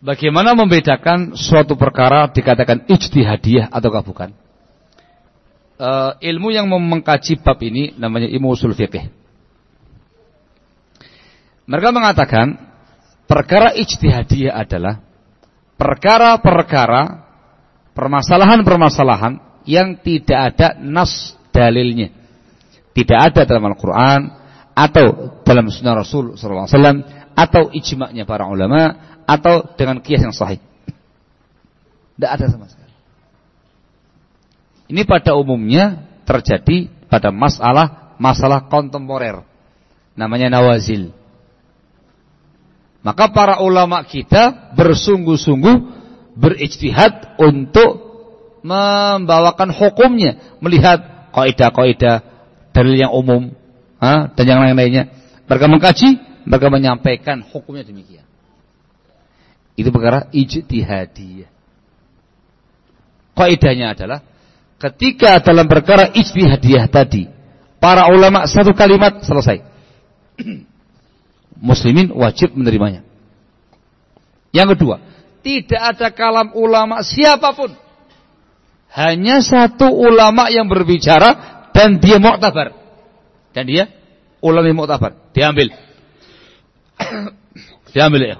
Bagaimana membedakan suatu perkara dikatakan ijtihadiyah ataukah bukan? Ilmu yang mengkaji bab ini namanya ilmu usul fiqih. Mereka mengatakan perkara ijtihadiyah adalah perkara-perkara, permasalahan-permasalahan yang tidak ada nas dalilnya, tidak ada dalam Al-Quran atau dalam Sunnah Rasul SAW atau ijma'nya para ulama atau dengan qiyas yang sahih. Tidak ada sama sekali. Ini pada umumnya terjadi pada masalah kontemporer, namanya nawazil. Maka para ulama kita bersungguh-sungguh berijtihad untuk membawakan hukumnya, melihat kaidah-kaidah dalil yang umum dan yang lain-lainnya. Mereka mengkaji, mereka menyampaikan hukumnya demikian. Itu perkara ijtihadiyah. Kaidahnya adalah ketika dalam perkara ijtihadiyah tadi para ulama satu kalimat selesai, muslimin wajib menerimanya. Yang kedua, tidak ada kalam ulama siapapun, hanya satu ulama yang berbicara dan dia mu'tabar, dan dia ulama yang mu'tabar, diambil ya.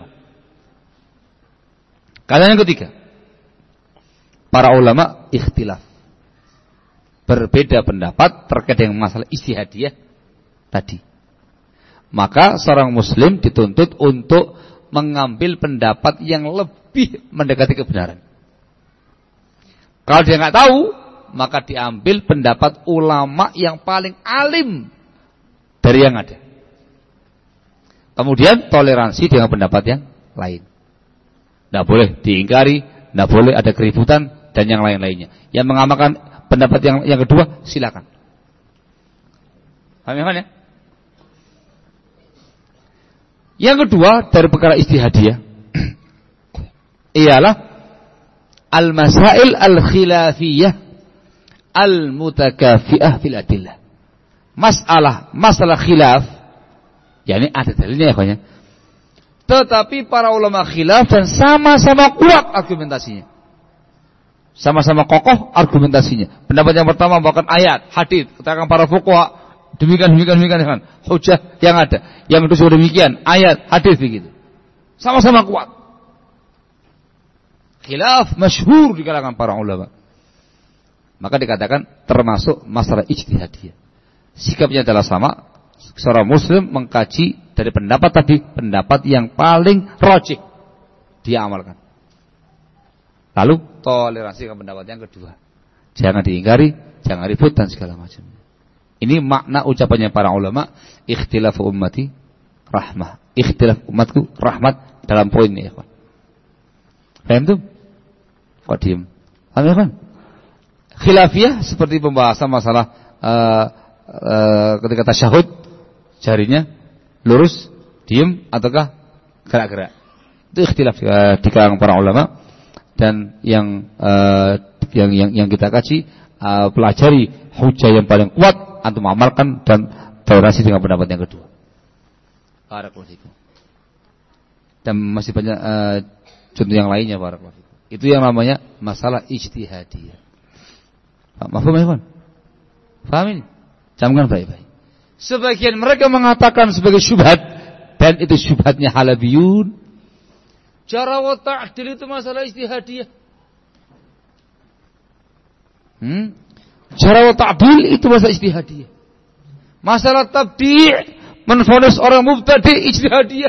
Kalian yang ketiga, para ulama ikhtilaf, berbeda pendapat terkait dengan masalah ijtihadiyah tadi. Maka seorang muslim dituntut untuk mengambil pendapat yang lebih mendekati kebenaran. Kalau dia nggak tahu, maka diambil pendapat ulama yang paling alim dari yang ada. Kemudian toleransi dengan pendapat yang lain. Tidak boleh diingkari, tidak boleh ada keributan dan yang lain-lainnya. Yang mengamalkan pendapat yang kedua, silakan. Paham ya? Yang kedua dari perkara ijtihadiyah ialah al-masail al-khilafiyah al-mutakafi'ah fil adillah. Masalah khilaf, yakni ada dalilnya ya kawannya. Tetapi para ulama khilaf dan sama-sama kuat argumentasinya. Sama-sama kokoh argumentasinya. Pendapat yang pertama bahkan ayat, hadis, katakan para fuqaha demikian dengan hujah yang ada. Yang kedua demikian, ayat, hadis begitu. Sama-sama kuat. Khilaf masyhur di kalangan para ulama. Maka dikatakan termasuk masalah ijtihadiyah. Sikapnya adalah sama. Seorang muslim mengkaji dari pendapat tadi, pendapat yang paling rajih dia amalkan. Lalu toleransi dengan pendapat yang kedua. Jangan diingkari, jangan ribut dan segala macam. Ini makna ucapannya para ulama, ikhtilafu ummati rahmah. Ikhtilaf umatku rahmat dalam poin ini, ya, paham tuh? Kok diem? Paham ya, kan? Khilafiyah seperti pembahasan masalah ketika tasyahud, jarinya lurus, diem ataukah gerak-gerak. Itu ikhtilaf di kalangan para ulama. Dan yang kita kaji, pelajari hujah yang paling kuat, antum amalkan dan toleransi dengan pendapat yang kedua. Barakallahu fikum. Dan masih banyak contoh yang lainnya, barakallahu fikum. Itu yang namanya masalah ijtihadiyah. Paham ya, kawan? Paham ini? Camkan baik-baik. Sebagian mereka mengatakan sebagai syubhat, dan itu syubhatnya halabiyun. Cara wa ta'dil itu masalah ijtihadiyah. Cara wa ta'dil itu masalah ijtihadiyah. Masalah tabdi' menvonis orang mubtadi' ijtihadiyah.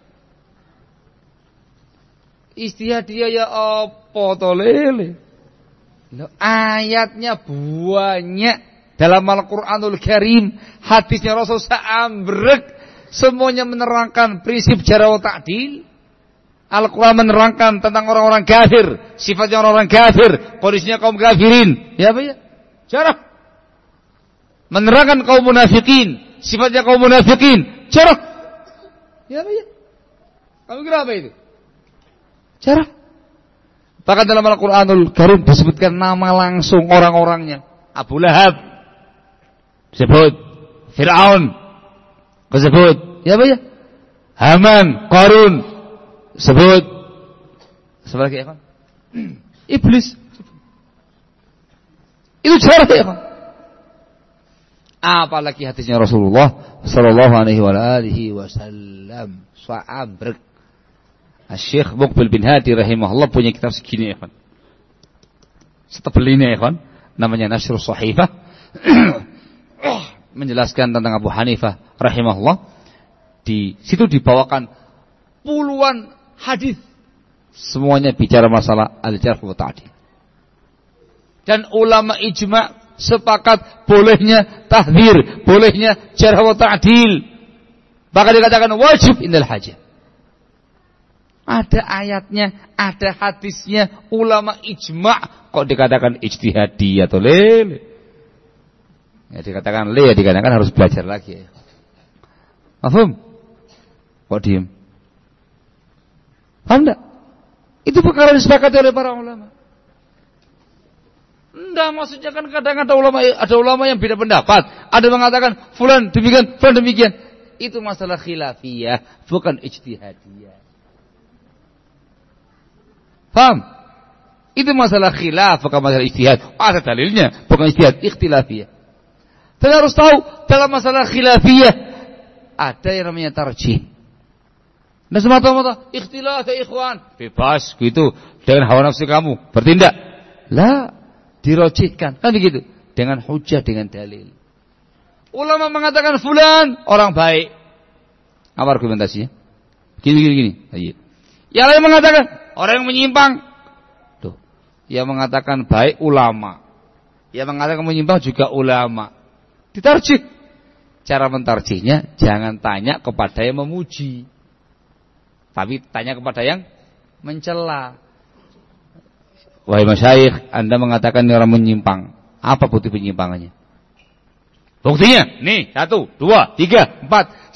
Ijtihadiyah ya apa tolele. Ayatnya banyak dalam Al-Qur'anul Karim, hadisnya Rasul seambrek, semuanya menerangkan prinsip cara wa ta'dil. Al-Quran menerangkan tentang orang-orang kafir, sifatnya orang-orang kafir, kondisinya kaum kafirin. Ya apa ya? Cara menerangkan kaum munafikin, sifatnya kaum munafikin. Cara. Ya apa ya? Kamu kira apa itu? Cara. Bahkan dalam Al-Quranul Karim disebutkan nama langsung orang-orangnya. Abu Lahab disebut, Fir'aun disebut. Ya apa ya? Haman, Qarun sebut, Sebagai ikhwan. Iblis. Itu cara ikhwan. Apalagi hadisnya Rasulullah sallallahu alaihi wasallam. Sa'abrek. Syekh Muqbil bin Hadi rahimahullah punya kitab segini ikhwan. Setebel ini ikhwan, namanya Nashrus Shahifah. Menjelaskan tentang Abu Hanifah rahimahullah. Di situ dibawakan puluhan hadis. Semuanya bicara masalah al-jarh wa ta'dil. Dan ulama ijma' sepakat bolehnya tahdzir, bolehnya jarh wa ta'dil. Bahkan dikatakan wajib indal hajah. Ada ayatnya, ada hadisnya, ulama ijma' kok dikatakan ijtihadi atau lele. Ya dikatakan le, ya dikatakan harus belajar lagi. Paham? Kok diem? Paham enggak? Itu perkara disepakati oleh para ulama. Enggak, maksudnya kan kadang ada ulama yang beda pendapat. Ada mengatakan fulan demikian, fulan demikian. Itu masalah khilafiyah, bukan ijtihadiyah. Paham? Itu masalah khilaf, bukan masalah ijtihad. Ada dalilnya, bukan ijtihad, ikhtilafiyah. Tapi harus tahu dalam masalah khilafiyah ada yang namanya tarjih. Dan semata-mata ikhtilaf ya ikhwan, bebas gitu dengan hawa nafsu kamu bertindak. Lah, dirojihkan kan begitu dengan hujah, dengan dalil. Ulama mengatakan fulan orang baik. Apa argumentasinya? Gini. Yang lain mengatakan orang yang menyimpang. Tuh. Yang mengatakan baik ulama. Yang mengatakan menyimpang juga ulama. Ditarjih. Cara mentarjihnya jangan tanya kepada yang memuji, tapi tanya kepada yang mencela. Wahai masyayikh, Anda mengatakan ini orang menyimpang. Apa bukti penyimpangannya? Buktinya, nih 1, 2, 3, 4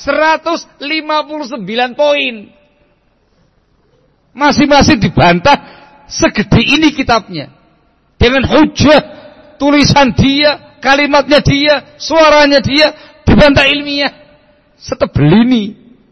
159 poin. Masing-masing dibantah segede ini kitabnya. Dengan hujah, tulisan dia, kalimatnya dia, suaranya dia, dibantah ilmiah. Setebel ini.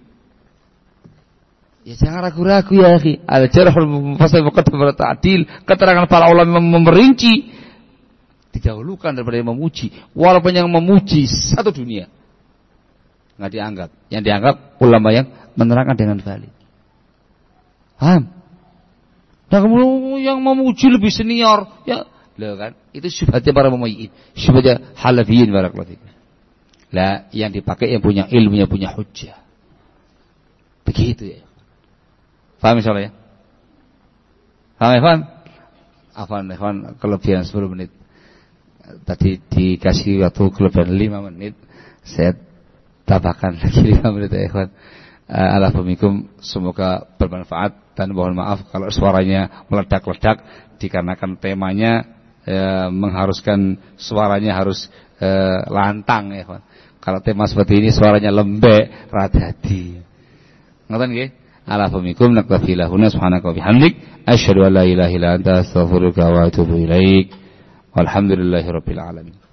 Ya jangan ragu-ragu ya akhi. Al-jarhul mufassal wa qadr ta'dil, keterangan para ulama memerinci didahulukan daripada yang memuji. Walaupun yang memuji satu dunia enggak dianggap. Yang dianggap ulama yang menerangkan dengan valid. Paham? Nah, kemudian yang memuji lebih senior, ya, loh kan? Itu syubhatnya para mumayyin, syubhatnya halafiyin barakallahu fiik. Lah, yang dipakai yang punya ilmu, yang punya hujjah. Begitu ya. Paham insyaallah ya? Paham Evan? Evan kelebihan 10 menit. Tadi dikasih waktu kelebihan 5 menit. Saya tambahkan lagi 5 menit ya Evan. Alhamdulillah, semoga bermanfaat dan mohon maaf kalau suaranya meledak-ledak dikarenakan temanya mengharuskan suaranya harus lantang ya Evan. Kalau tema seperti ini suaranya lembek, radadi. Ngoten nggih? Alhamdulillah, naktafi lahuna subhanaka wa bihamdik asyhadu an la ilaha illa anta astaghfiruka wa atubu ilaik. Walhamdulillahirabbil alamin.